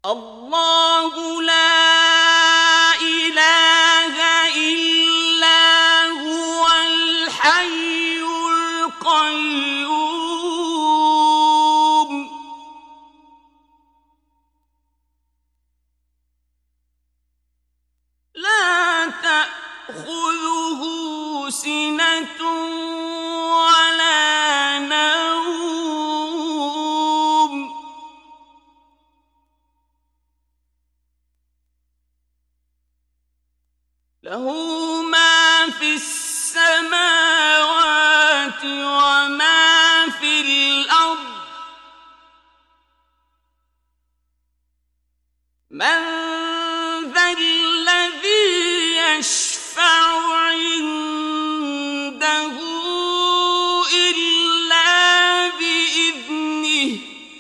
الله لا إله إلا هو الحي القيوم لا تأخذه سنة ولا نوم له ما في السماوات وما في الأرض من ذا الذي يشفع عنده إلا بإذنه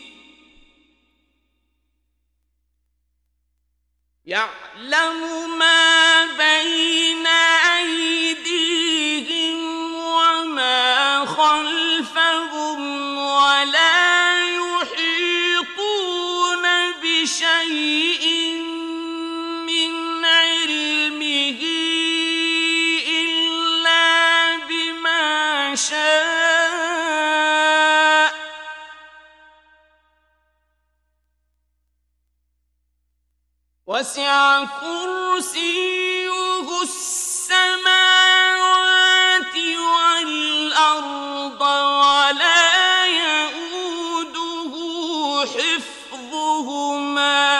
يعلم ما بين أيديهم وما خلفهم ولا يحيطون بشيء من علمه إلا بما شاء وسع كرسيه السماوات والأرض ولا يئوده حفظهما